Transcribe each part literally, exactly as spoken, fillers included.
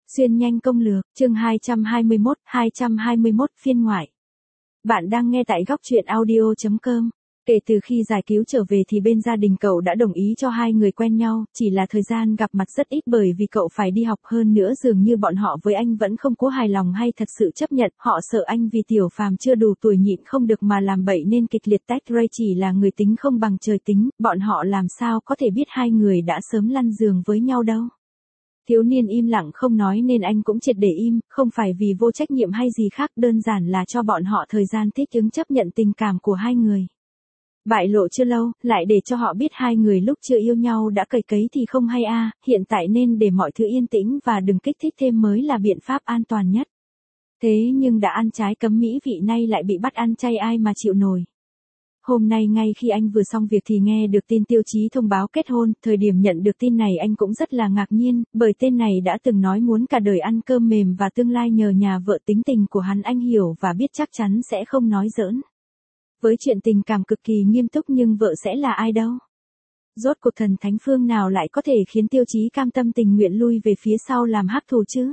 Xuyên nhanh công lược, chương hai trăm hai mươi mốt, hai trăm hai mươi mốt phiên ngoại. Bạn đang nghe tại góc truyện audio chấm com. Kể từ khi giải cứu trở về thì bên gia đình cậu đã đồng ý cho hai người quen nhau, chỉ là thời gian gặp mặt rất ít bởi vì cậu phải đi học, hơn nữa dường như bọn họ với anh vẫn không có hài lòng hay thật sự chấp nhận, họ sợ anh vì Tiểu Phàm chưa đủ tuổi nhịn không được mà làm bậy nên kịch liệt tách ra. Chỉ là người tính không bằng trời tính, bọn họ làm sao có thể biết hai người đã sớm lăn giường với nhau đâu. Thiếu niên im lặng không nói nên anh cũng triệt để im, không phải vì vô trách nhiệm hay gì khác, đơn giản là cho bọn họ thời gian thích ứng chấp nhận tình cảm của hai người. Bại lộ chưa lâu, lại để cho họ biết hai người lúc chưa yêu nhau đã cầy cấy thì không hay a, hiện tại nên để mọi thứ yên tĩnh và đừng kích thích thêm mới là biện pháp an toàn nhất. Thế nhưng đã ăn trái cấm mỹ vị nay lại bị bắt ăn chay, ai mà chịu nổi. Hôm nay ngay khi anh vừa xong việc thì nghe được tin Tiêu Chí thông báo kết hôn, thời điểm nhận được tin này anh cũng rất là ngạc nhiên, bởi tên này đã từng nói muốn cả đời ăn cơm mềm và tương lai nhờ nhà vợ, tính tình của hắn anh hiểu và biết chắc chắn sẽ không nói giỡn. Với chuyện tình cảm cực kỳ nghiêm túc, nhưng vợ sẽ là ai đâu? Rốt cuộc thần thánh phương nào lại có thể khiến Tiêu Chí cam tâm tình nguyện lui về phía sau làm hắc thù chứ?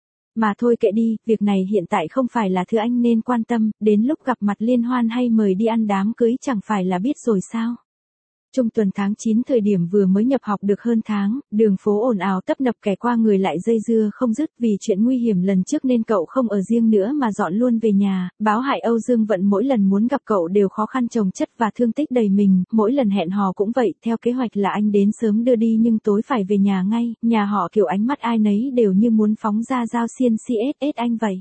Mà thôi kệ đi, việc này hiện tại không phải là thứ anh nên quan tâm, đến lúc gặp mặt liên hoan hay mời đi ăn đám cưới chẳng phải là biết rồi sao? Trung tuần tháng chín, thời điểm vừa mới nhập học được hơn tháng, đường phố ồn ào tấp nập, kẻ qua người lại dây dưa không dứt. Vì chuyện nguy hiểm lần trước nên cậu không ở riêng nữa mà dọn luôn về nhà. Báo hại Âu Dương Vận mỗi lần muốn gặp cậu đều khó khăn chồng chất và thương tích đầy mình, mỗi lần hẹn hò cũng vậy, theo kế hoạch là anh đến sớm đưa đi nhưng tối phải về nhà ngay, nhà họ kiểu ánh mắt ai nấy đều như muốn phóng ra dao xiên xi ét ét anh vậy.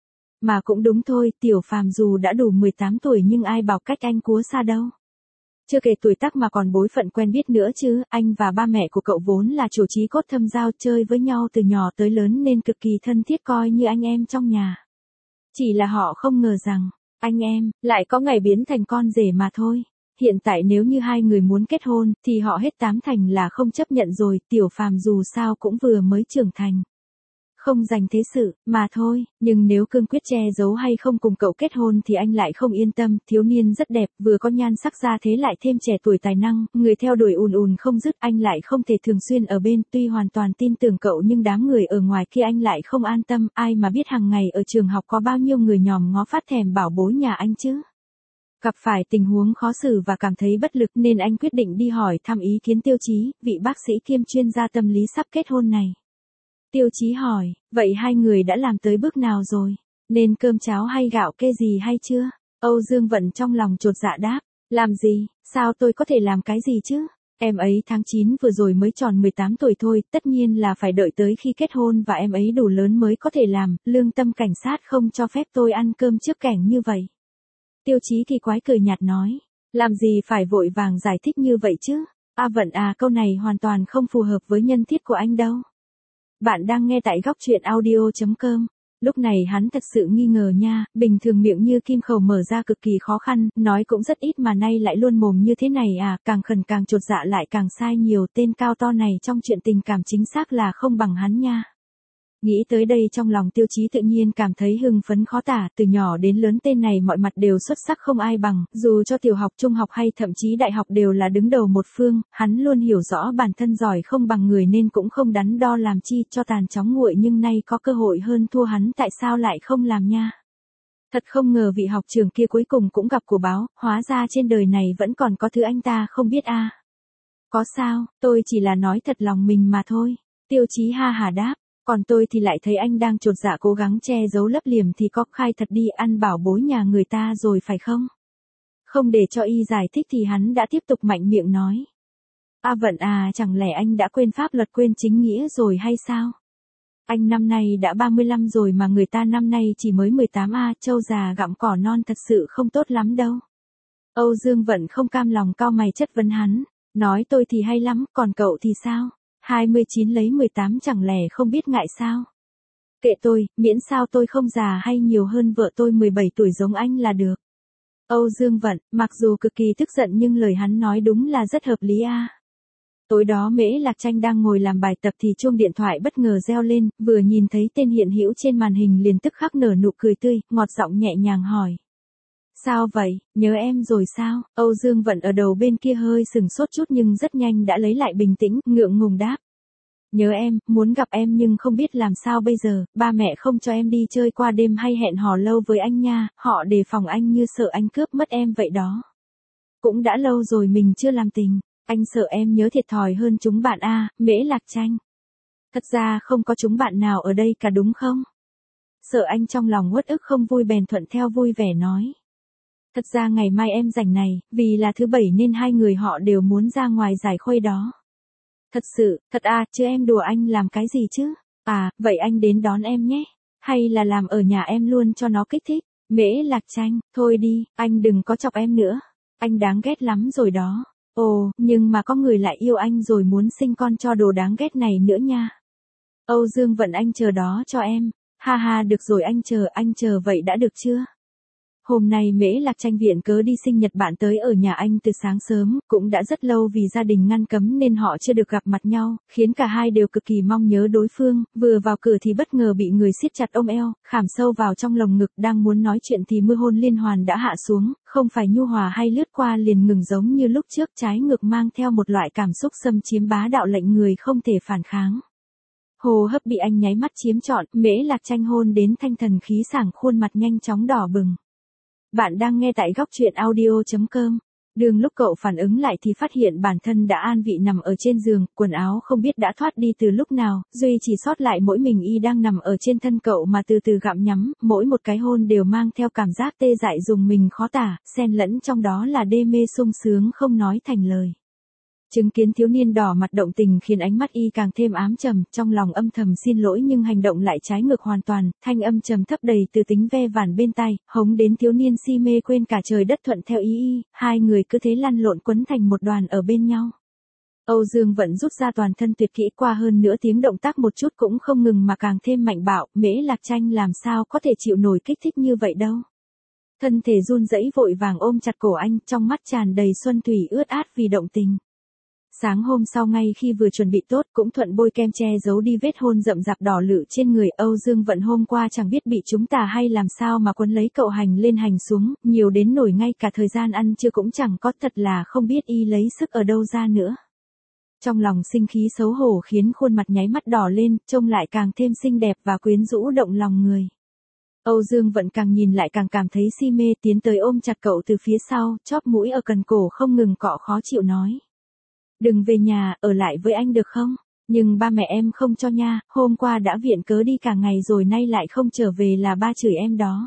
Mà cũng đúng thôi, Tiểu Phàm dù đã đủ mười tám tuổi nhưng ai bảo cách anh cúa xa đâu. Chưa kể tuổi tác mà còn bối phận quen biết nữa chứ, anh và ba mẹ của cậu vốn là chủ chí cốt thâm giao, chơi với nhau từ nhỏ tới lớn nên cực kỳ thân thiết, coi như anh em trong nhà. Chỉ là họ không ngờ rằng, anh em, lại có ngày biến thành con rể mà thôi. Hiện tại nếu như hai người muốn kết hôn, thì họ hết tám thành là không chấp nhận rồi, Tiểu Phàm dù sao cũng vừa mới trưởng thành. Không dành thế sự, mà thôi, nhưng nếu cương quyết che giấu hay không cùng cậu kết hôn thì anh lại không yên tâm. Thiếu niên rất đẹp, vừa có nhan sắc ra thế lại thêm trẻ tuổi tài năng, người theo đuổi ùn ùn không dứt, anh lại không thể thường xuyên ở bên, tuy hoàn toàn tin tưởng cậu nhưng đám người ở ngoài kia anh lại không an tâm, ai mà biết hàng ngày ở trường học có bao nhiêu người nhòm ngó phát thèm bảo bối nhà anh chứ. Gặp phải tình huống khó xử và cảm thấy bất lực nên anh quyết định đi hỏi thăm ý kiến Tiêu Chí, vị bác sĩ kiêm chuyên gia tâm lý sắp kết hôn này. Tiêu Chí hỏi, vậy hai người đã làm tới bước nào rồi? Nên cơm cháo hay gạo kê gì hay chưa? Âu Dương Vận trong lòng chột dạ đáp, làm gì, sao tôi có thể làm cái gì chứ? Em ấy tháng chín vừa rồi mới tròn mười tám tuổi thôi, tất nhiên là phải đợi tới khi kết hôn và em ấy đủ lớn mới có thể làm, lương tâm cảnh sát không cho phép tôi ăn cơm trước cảnh như vậy. Tiêu Chí thì quái cười nhạt nói, làm gì phải vội vàng giải thích như vậy chứ? A Vận à, câu này hoàn toàn không phù hợp với nhân thiết của anh đâu. Bạn đang nghe tại góc truyện audio chấm com. Lúc này hắn thật sự nghi ngờ nha, bình thường miệng như kim khẩu mở ra cực kỳ khó khăn, nói cũng rất ít mà nay lại luôn mồm như thế này à, càng khẩn càng chột dạ lại càng sai nhiều, tên cao to này trong chuyện tình cảm chính xác là không bằng hắn nha. Nghĩ tới đây trong lòng Tiêu Chí tự nhiên cảm thấy hưng phấn khó tả, từ nhỏ đến lớn tên này mọi mặt đều xuất sắc không ai bằng, dù cho tiểu học, trung học hay thậm chí đại học đều là đứng đầu một phương, hắn luôn hiểu rõ bản thân giỏi không bằng người nên cũng không đắn đo làm chi cho tàn chóng nguội, nhưng nay có cơ hội hơn thua hắn tại sao lại không làm nha. Thật không ngờ vị học trưởng kia cuối cùng cũng gặp của báo, hóa ra trên đời này vẫn còn có thứ anh ta không biết a. À. Có sao, tôi chỉ là nói thật lòng mình mà thôi. Tiêu Chí ha hả đáp. Còn tôi thì lại thấy anh đang chột dạ cố gắng che giấu lấp liềm thì có khai thật đi, ăn bảo bối nhà người ta rồi phải không? Không để cho y giải thích thì hắn đã tiếp tục mạnh miệng nói. A Vận à, chẳng lẽ anh đã quên pháp luật quên chính nghĩa rồi hay sao? Anh năm nay đã ba mươi lăm rồi mà người ta năm nay chỉ mới mười tám a, trâu già gặm cỏ non thật sự không tốt lắm đâu. Âu Dương Vận không cam lòng cau mày chất vấn hắn, nói tôi thì hay lắm, còn cậu thì sao? hai mươi chín lấy mười tám chẳng lẽ không biết ngại sao? Kệ tôi, miễn sao tôi không già hay nhiều hơn vợ tôi mười bảy tuổi giống anh là được. Âu Dương Vận, mặc dù cực kỳ tức giận nhưng lời hắn nói đúng là rất hợp lý a. À. Tối đó Mễ Lạc Tranh đang ngồi làm bài tập thì chuông điện thoại bất ngờ reo lên, vừa nhìn thấy tên hiện hữu trên màn hình liền tức khắc nở nụ cười tươi, ngọt giọng nhẹ nhàng hỏi. Sao vậy, nhớ em rồi sao? Âu Dương Vận ở đầu bên kia hơi sừng sốt chút nhưng rất nhanh đã lấy lại bình tĩnh, ngượng ngùng đáp. Nhớ em, muốn gặp em nhưng không biết làm sao bây giờ, ba mẹ không cho em đi chơi qua đêm hay hẹn hò lâu với anh nha, họ đề phòng anh như sợ anh cướp mất em vậy đó. Cũng đã lâu rồi mình chưa làm tình, anh sợ em nhớ thiệt thòi hơn chúng bạn a, Mễ Lạc Tranh. Thật ra không có chúng bạn nào ở đây cả đúng không? Sợ anh trong lòng uất ức không vui bèn thuận theo vui vẻ nói. Thật ra ngày mai em rảnh này, vì là thứ bảy nên hai người họ đều muốn ra ngoài giải khuây đó. Thật sự, thật à, chứ em đùa anh làm cái gì chứ? À, vậy anh đến đón em nhé. Hay là làm ở nhà em luôn cho nó kích thích. Mễ Lạc Tranh, thôi đi, anh đừng có chọc em nữa. Anh đáng ghét lắm rồi đó. Ồ, nhưng mà có người lại yêu anh rồi muốn sinh con cho đồ đáng ghét này nữa nha. Âu Dương Vận anh chờ đó cho em. Ha ha, được rồi anh chờ, anh chờ vậy đã được chưa? Hôm nay Mễ Lạc Tranh viện cớ đi sinh nhật bạn tới ở nhà anh từ sáng sớm, cũng đã rất lâu vì gia đình ngăn cấm nên họ chưa được gặp mặt nhau, khiến cả hai đều cực kỳ mong nhớ đối phương, vừa vào cửa thì bất ngờ bị người siết chặt ôm eo, khảm sâu vào trong lồng ngực, đang muốn nói chuyện thì mưa hôn liên hoàn đã hạ xuống, không phải nhu hòa hay lướt qua liền ngừng giống như lúc trước, trái ngược mang theo một loại cảm xúc xâm chiếm bá đạo lệnh người không thể phản kháng. Hô hấp bị anh nháy mắt chiếm trọn, Mễ Lạc Tranh hôn đến thanh thần khí sảng, khuôn mặt nhanh chóng đỏ bừng. Bạn đang nghe tại góc truyện audio chấm com. Đường lúc cậu phản ứng lại thì phát hiện bản thân đã an vị nằm ở trên giường, quần áo không biết đã thoát đi từ lúc nào, duy chỉ sót lại mỗi mình y đang nằm ở trên thân cậu mà từ từ gặm nhắm, mỗi một cái hôn đều mang theo cảm giác tê dại dùng mình khó tả, xen lẫn trong đó là đê mê sung sướng không nói thành lời. Chứng kiến thiếu niên đỏ mặt động tình khiến ánh mắt y càng thêm ám trầm, trong lòng âm thầm xin lỗi nhưng hành động lại trái ngược hoàn toàn, thanh âm trầm thấp đầy từ tính ve vản bên tai, hống đến thiếu niên si mê quên cả trời đất thuận theo ý y, hai người cứ thế lăn lộn quấn thành một đoàn ở bên nhau. Âu Dương Vận rút ra toàn thân tuyệt kỹ, qua hơn nửa tiếng động tác một chút cũng không ngừng mà càng thêm mạnh bạo, Mễ Lạc Tranh làm sao có thể chịu nổi kích thích như vậy đâu. Thân thể run rẩy vội vàng ôm chặt cổ anh, trong mắt tràn đầy xuân thủy ướt át vì động tình. Sáng hôm sau ngay khi vừa chuẩn bị tốt cũng thuận bôi kem che giấu đi vết hôn rậm rạp đỏ lự trên người, Âu Dương Vận hôm qua chẳng biết bị chúng tà hay làm sao mà quấn lấy cậu hành lên hành xuống, nhiều đến nổi ngay cả thời gian ăn trưa cũng chẳng có, thật là không biết y lấy sức ở đâu ra nữa. Trong lòng sinh khí xấu hổ khiến khuôn mặt nháy mắt đỏ lên, trông lại càng thêm xinh đẹp và quyến rũ động lòng người. Âu Dương Vận càng nhìn lại càng cảm thấy si mê, tiến tới ôm chặt cậu từ phía sau, chóp mũi ở cần cổ không ngừng cọ khó chịu nói. Đừng về nhà, ở lại với anh được không? Nhưng ba mẹ em không cho nha, hôm qua đã viện cớ đi cả ngày rồi nay lại không trở về là ba chửi em đó.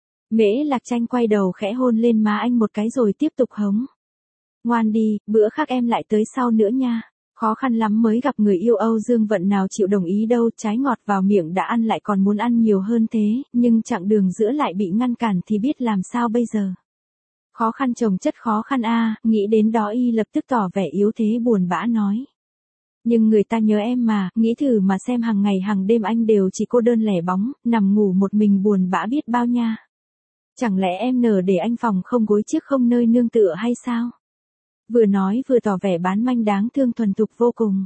Mễ Lạc Tranh quay đầu khẽ hôn lên má anh một cái rồi tiếp tục hống. Ngoan đi, bữa khác em lại tới sau nữa nha. Khó khăn lắm mới gặp người yêu, Âu Dương Vận nào chịu đồng ý đâu, trái ngọt vào miệng đã ăn lại còn muốn ăn nhiều hơn thế, nhưng chặng đường giữa lại bị ngăn cản thì biết làm sao bây giờ. Khó khăn chồng chất khó khăn a, nghĩ đến đó y lập tức tỏ vẻ yếu thế buồn bã nói. Nhưng người ta nhớ em mà, nghĩ thử mà xem, hàng ngày hàng đêm anh đều chỉ cô đơn lẻ bóng, nằm ngủ một mình buồn bã biết bao nha. Chẳng lẽ em nở để anh phòng không gối chiếc không nơi nương tựa hay sao? Vừa nói vừa tỏ vẻ bán manh đáng thương thuần thục vô cùng.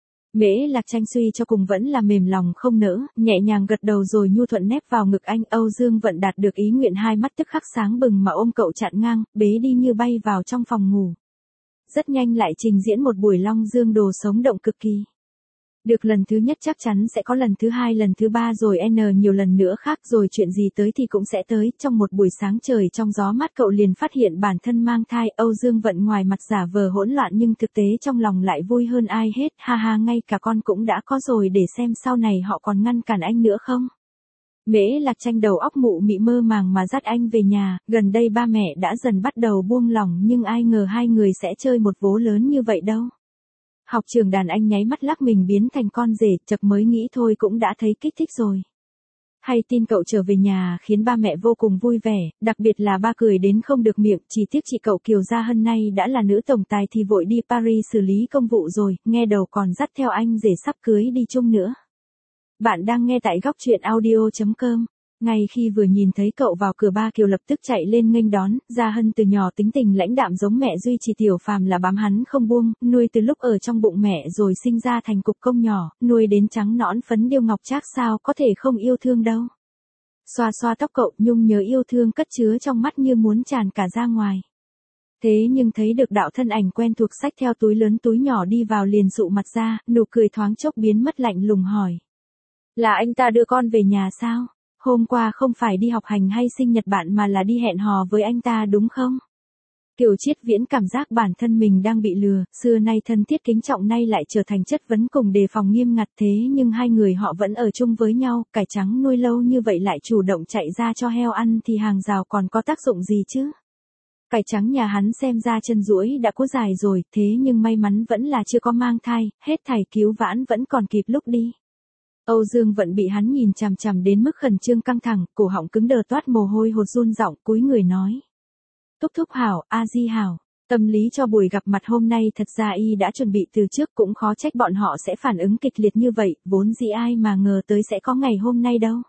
Mễ Lạc Tranh suy cho cùng vẫn là mềm lòng không nỡ, nhẹ nhàng gật đầu rồi nhu thuận nép vào ngực anh. Âu Dương Vận đạt được ý nguyện, hai mắt tức khắc sáng bừng mà ôm cậu chặn ngang, bế đi như bay vào trong phòng ngủ. Rất nhanh lại trình diễn một buổi long dương đồ sống động cực kỳ. Được lần thứ nhất chắc chắn sẽ có lần thứ hai, lần thứ ba rồi n nhiều lần nữa khác, rồi chuyện gì tới thì cũng sẽ tới. Trong một buổi sáng trời trong gió mát cậu liền phát hiện bản thân mang thai. Âu Dương Vận ngoài mặt giả vờ hỗn loạn nhưng thực tế trong lòng lại vui hơn ai hết, ha ha, ngay cả con cũng đã có rồi, để xem sau này họ còn ngăn cản anh nữa không. Mễ Lạc Tranh đầu óc mụ mị mơ màng mà dắt anh về nhà, gần đây ba mẹ đã dần bắt đầu buông lỏng nhưng ai ngờ hai người sẽ chơi một vố lớn như vậy đâu. Học trường đàn anh nháy mắt lắc mình biến thành con rể, chợt mới nghĩ thôi cũng đã thấy kích thích rồi. Hay tin cậu trở về nhà khiến ba mẹ vô cùng vui vẻ, đặc biệt là ba cười đến không được miệng, chỉ tiếc chị cậu Kiều Gia Hân nay đã là nữ tổng tài thì vội đi Paris xử lý công vụ rồi, nghe đầu còn dắt theo anh rể sắp cưới đi chung nữa. Bạn đang nghe tại góc truyện audio chấm com. Ngay khi vừa nhìn thấy cậu vào cửa, ba Kiều lập tức chạy lên nghênh đón. Gia Hân từ nhỏ tính tình lãnh đạm giống mẹ, duy chỉ Tiểu Phàm là bám hắn không buông, nuôi từ lúc ở trong bụng mẹ rồi sinh ra thành cục công nhỏ, nuôi đến trắng nõn phấn điêu ngọc trác, sao có thể không yêu thương đâu. Xoa xoa tóc cậu, nhung nhớ yêu thương cất chứa trong mắt như muốn tràn cả ra ngoài. Thế nhưng thấy được đạo thân ảnh quen thuộc xách theo túi lớn túi nhỏ đi vào liền dụ mặt ra, nụ cười thoáng chốc biến mất lạnh lùng hỏi. Là anh ta đưa con về nhà sao? Hôm qua không phải đi học hành hay sinh nhật bạn mà là đi hẹn hò với anh ta đúng không? Kiều Chiết Viễn cảm giác bản thân mình đang bị lừa, xưa nay thân thiết kính trọng nay lại trở thành chất vấn cùng đề phòng nghiêm ngặt thế nhưng hai người họ vẫn ở chung với nhau, cải trắng nuôi lâu như vậy lại chủ động chạy ra cho heo ăn thì hàng rào còn có tác dụng gì chứ? Cải trắng nhà hắn xem ra chân duỗi đã có dài rồi, thế nhưng may mắn vẫn là chưa có mang thai, hết thảy cứu vãn vẫn còn kịp lúc đi. Âu Dương vẫn bị hắn nhìn chằm chằm đến mức khẩn trương căng thẳng, cổ họng cứng đờ toát mồ hôi hột run giọng cúi người nói. Thúc thúc hảo, a di hảo, tâm lý cho buổi gặp mặt hôm nay thật ra y đã chuẩn bị từ trước cũng khó trách bọn họ sẽ phản ứng kịch liệt như vậy, vốn dĩ ai mà ngờ tới sẽ có ngày hôm nay đâu.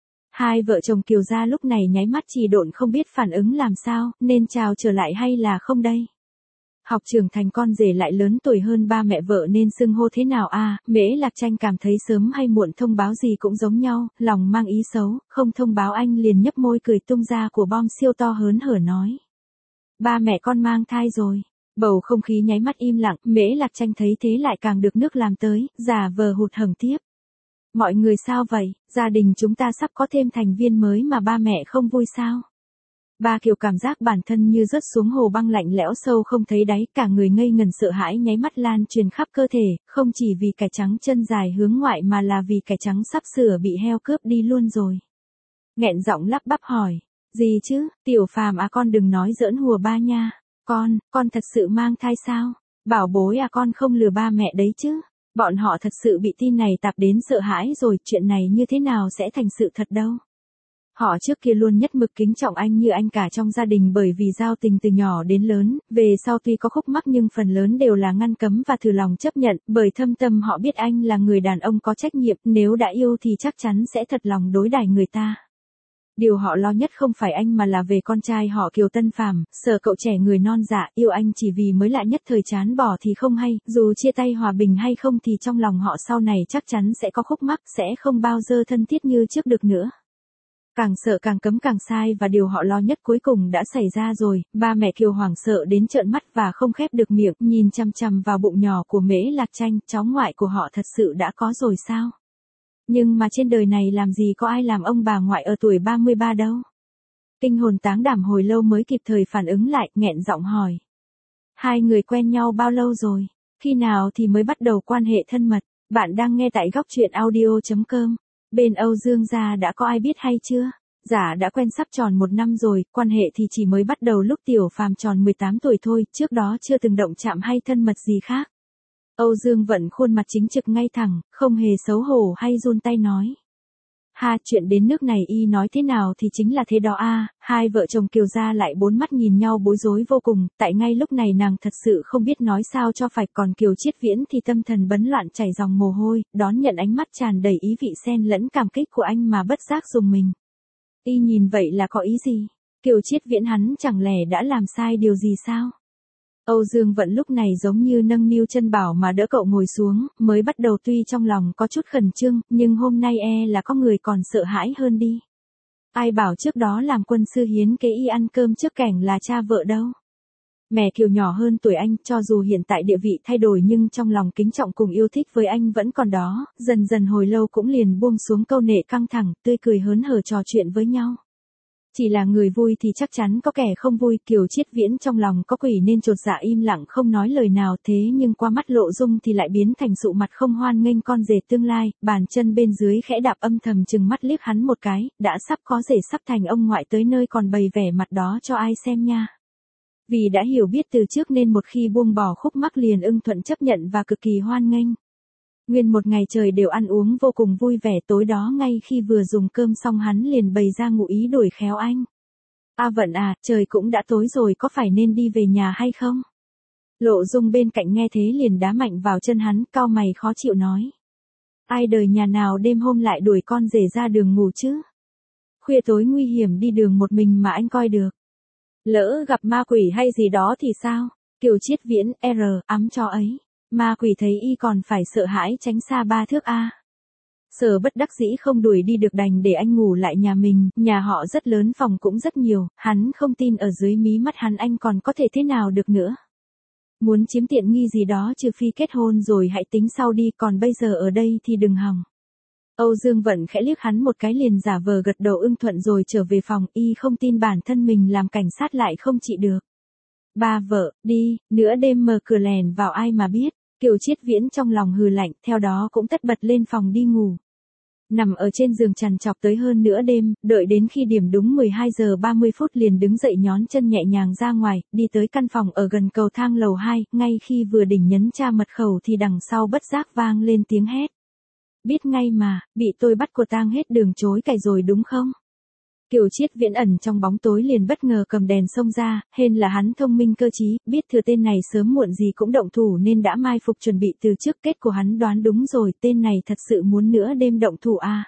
Hai vợ chồng Kiều gia lúc này nháy mắt trì độn không biết phản ứng làm sao, nên chào trở lại hay là không đây. Học trưởng thành con rể lại lớn tuổi hơn ba mẹ vợ nên xưng hô thế nào a? À, Mễ Lạc Tranh cảm thấy sớm hay muộn thông báo gì cũng giống nhau, lòng mang ý xấu, không thông báo anh liền nhấp môi cười tung ra của bom siêu to hớn hở nói. Ba mẹ con mang thai rồi. Bầu không khí nháy mắt im lặng, Mễ Lạc Tranh thấy thế lại càng được nước làm tới, giả vờ hụt hẫng tiếp. Mọi người sao vậy, gia đình chúng ta sắp có thêm thành viên mới mà ba mẹ không vui sao? Ba Kiều cảm giác bản thân như rớt xuống hồ băng lạnh lẽo sâu không thấy đáy, cả người ngây ngần sợ hãi nháy mắt lan truyền khắp cơ thể, không chỉ vì cải trắng chân dài hướng ngoại mà là vì cải trắng sắp sửa bị heo cướp đi luôn rồi. Nghẹn giọng lắp bắp hỏi, gì chứ, Tiểu Phàm à con đừng nói giỡn hùa ba nha, con, con thật sự mang thai sao? Bảo bối à con không lừa ba mẹ đấy chứ? Bọn họ thật sự bị tin này tạp đến sợ hãi rồi, chuyện này như thế nào sẽ thành sự thật đâu. Họ trước kia luôn nhất mực kính trọng anh như anh cả trong gia đình bởi vì giao tình từ nhỏ đến lớn, về sau tuy có khúc mắc nhưng phần lớn đều là ngăn cấm và thử lòng chấp nhận, bởi thâm tâm họ biết anh là người đàn ông có trách nhiệm, nếu đã yêu thì chắc chắn sẽ thật lòng đối đãi người ta. Điều họ lo nhất không phải anh mà là về con trai họ Kiều Tân Phàm, sợ cậu trẻ người non dạ yêu anh chỉ vì mới lạ nhất thời chán bỏ thì không hay, dù chia tay hòa bình hay không thì trong lòng họ sau này chắc chắn sẽ có khúc mắc, sẽ không bao giờ thân thiết như trước được nữa. Càng sợ càng cấm càng sai và điều họ lo nhất cuối cùng đã xảy ra rồi, ba mẹ Kiều hoảng sợ đến trợn mắt và không khép được miệng, nhìn chằm chằm vào bụng nhỏ của Mễ Lạc Tranh, cháu ngoại của họ thật sự đã có rồi sao? Nhưng mà trên đời này làm gì có ai làm ông bà ngoại ở tuổi ba mươi ba đâu. Kinh hồn táng đảm hồi lâu mới kịp thời phản ứng lại, nghẹn giọng hỏi. Hai người quen nhau bao lâu rồi? Khi nào thì mới bắt đầu quan hệ thân mật? Bạn đang nghe tại góc truyện audio chấm com. Bên Âu Dương gia đã có ai biết hay chưa? Dạ đã quen sắp tròn một năm rồi, quan hệ thì chỉ mới bắt đầu lúc Tiểu Phàm tròn mười tám tuổi thôi, trước đó chưa từng động chạm hay thân mật gì khác. Âu Dương vẫn khuôn mặt chính trực ngay thẳng, không hề xấu hổ hay run tay nói. Ha, chuyện đến nước này y nói thế nào thì chính là thế đó a. À, hai vợ chồng Kiều gia lại bốn mắt nhìn nhau bối rối vô cùng, tại ngay lúc này nàng thật sự không biết nói sao cho phải, còn Kiều Chiết Viễn thì tâm thần bấn loạn chảy dòng mồ hôi, đón nhận ánh mắt tràn đầy ý vị xen lẫn cảm kích của anh mà bất giác dùng mình. Y nhìn vậy là có ý gì? Kiều Chiết Viễn hắn chẳng lẽ đã làm sai điều gì sao? Âu Dương vẫn lúc này giống như nâng niu chân bảo mà đỡ cậu ngồi xuống, mới bắt đầu tuy trong lòng có chút khẩn trương, nhưng hôm nay e là có người còn sợ hãi hơn đi. Ai bảo trước đó làm quân sư hiến kế y ăn cơm trước cảnh là cha vợ đâu. Mẹ Kiều nhỏ hơn tuổi anh, cho dù hiện tại địa vị thay đổi nhưng trong lòng kính trọng cùng yêu thích với anh vẫn còn đó, dần dần hồi lâu cũng liền buông xuống câu nệ căng thẳng, tươi cười hớn hở trò chuyện với nhau. Chỉ là người vui thì chắc chắn có kẻ không vui, Kiều Chiết Viễn trong lòng có quỷ nên chột dạ im lặng không nói lời nào, thế nhưng qua mắt Lộ Dung thì lại biến thành sụ mặt không hoan nghênh con rể tương lai, bàn chân bên dưới khẽ đạp âm thầm chừng mắt liếc hắn một cái, đã sắp có rể sắp thành ông ngoại tới nơi còn bày vẻ mặt đó cho ai xem nha. Vì đã hiểu biết từ trước nên một khi buông bỏ khúc mắc liền ưng thuận chấp nhận và cực kỳ hoan nghênh. Nguyên một ngày trời đều ăn uống vô cùng vui vẻ, tối đó ngay khi vừa dùng cơm xong hắn liền bày ra ngụ ý đuổi khéo anh. A Vận à, trời cũng đã tối rồi có phải nên đi về nhà hay không? Lộ Dung bên cạnh nghe thế liền đá mạnh vào chân hắn, cau mày khó chịu nói. Ai đời nhà nào đêm hôm lại đuổi con rể ra đường ngủ chứ? Khuya tối nguy hiểm đi đường một mình mà anh coi được. Lỡ gặp ma quỷ hay gì đó thì sao? Kiều Chiết Viễn, R, ấm cho ấy. Ma quỷ thấy y còn phải sợ hãi tránh xa ba thước a. Sở bất đắc dĩ không đuổi đi được đành để anh ngủ lại nhà mình, nhà họ rất lớn phòng cũng rất nhiều, hắn không tin ở dưới mí mắt hắn anh còn có thể thế nào được nữa. Muốn chiếm tiện nghi gì đó trừ phi kết hôn rồi hãy tính sau đi, còn bây giờ ở đây thì đừng hòng. Âu Dương Vận khẽ liếc hắn một cái liền giả vờ gật đầu ưng thuận rồi trở về phòng, y không tin bản thân mình làm cảnh sát lại không trị được. Ba vợ, đi, nửa đêm mở cửa lèn vào ai mà biết, Kiều Chiết Viễn trong lòng hừ lạnh, theo đó cũng tất bật lên phòng đi ngủ. Nằm ở trên giường trằn trọc tới hơn nửa đêm, đợi đến khi điểm đúng mười hai giờ ba mươi phút liền đứng dậy nhón chân nhẹ nhàng ra ngoài, đi tới căn phòng ở gần cầu thang lầu hai, ngay khi vừa đỉnh nhấn tra mật khẩu thì đằng sau bất giác vang lên tiếng hét. Biết ngay mà, bị tôi bắt của tang hết đường chối cãi rồi đúng không? Kiều Chiết Viễn ẩn trong bóng tối liền bất ngờ cầm đèn xông ra, hên là hắn thông minh cơ trí, biết thừa tên này sớm muộn gì cũng động thủ nên đã mai phục chuẩn bị từ trước, kết của hắn đoán đúng rồi, tên này thật sự muốn nửa đêm động thủ à.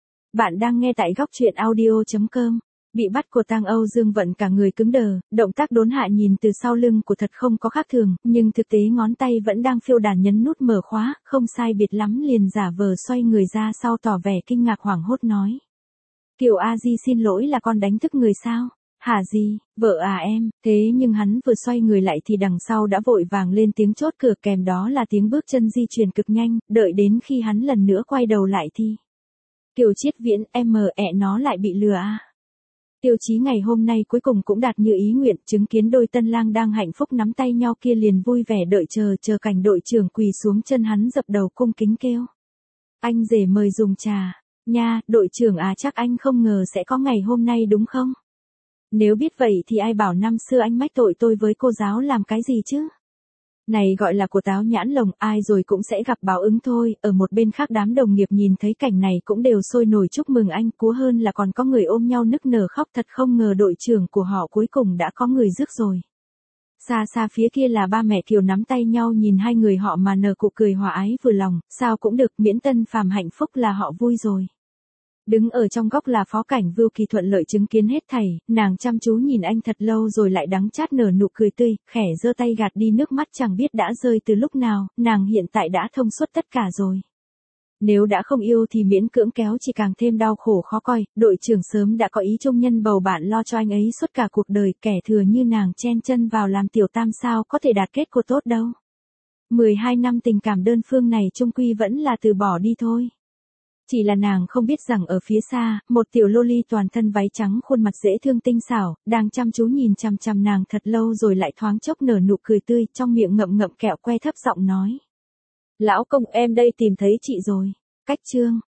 Bạn đang nghe tại góc truyện audio chấm com. Bị bắt của tang Âu Dương Vận cả người cứng đờ, động tác đốn hạ nhìn từ sau lưng của thật không có khác thường, nhưng thực tế ngón tay vẫn đang phiêu đàn nhấn nút mở khóa, không sai biệt lắm liền giả vờ xoay người ra sau tỏ vẻ kinh ngạc hoảng hốt nói. Kiều A Di xin lỗi, là con đánh thức người sao? Hả gì, vợ à em, thế nhưng hắn vừa xoay người lại thì đằng sau đã vội vàng lên tiếng chốt cửa, kèm đó là tiếng bước chân di chuyển cực nhanh, đợi đến khi hắn lần nữa quay đầu lại thì. Kiều Chiết Viễn, em mờ ẹ nó lại bị lừa à? Tiêu Chí ngày hôm nay cuối cùng cũng đạt như ý nguyện, chứng kiến đôi tân lang đang hạnh phúc nắm tay nhau kia liền vui vẻ đợi chờ chờ cảnh đội trưởng quỳ xuống chân hắn dập đầu cung kính kêu. Anh rể mời dùng trà. Nha, đội trưởng à, chắc anh không ngờ sẽ có ngày hôm nay đúng không? Nếu biết vậy thì ai bảo năm xưa anh mách tội tôi với cô giáo làm cái gì chứ? Này gọi là của táo nhãn lồng, ai rồi cũng sẽ gặp báo ứng thôi. Ở một bên khác đám đồng nghiệp nhìn thấy cảnh này cũng đều sôi nổi chúc mừng anh, cú hơn là còn có người ôm nhau nức nở khóc, thật không ngờ đội trưởng của họ cuối cùng đã có người rước rồi. Xa xa phía kia là ba mẹ Kiều nắm tay nhau nhìn hai người họ mà nở cụ cười hòa ái vừa lòng, sao cũng được, miễn tân phàm hạnh phúc là họ vui rồi. Đứng ở trong góc là Phó Cảnh Vưu Kỳ thuận lợi chứng kiến hết thảy, nàng chăm chú nhìn anh thật lâu rồi lại đắng chát nở nụ cười tươi, khẽ giơ tay gạt đi nước mắt chẳng biết đã rơi từ lúc nào, nàng hiện tại đã thông suốt tất cả rồi. Nếu đã không yêu thì miễn cưỡng kéo chỉ càng thêm đau khổ khó coi, đội trưởng sớm đã có ý chung nhân bầu bạn lo cho anh ấy suốt cả cuộc đời, kẻ thừa như nàng chen chân vào làm tiểu tam sao có thể đạt kết của tốt đâu. mười hai năm tình cảm đơn phương này chung quy vẫn là từ bỏ đi thôi. Chỉ là nàng không biết rằng ở phía xa, một tiểu loli toàn thân váy trắng khuôn mặt dễ thương tinh xảo, đang chăm chú nhìn chằm chằm nàng thật lâu rồi lại thoáng chốc nở nụ cười tươi, trong miệng ngậm ngậm kẹo que thấp giọng nói. Lão công, em đây tìm thấy chị rồi. Cách chương.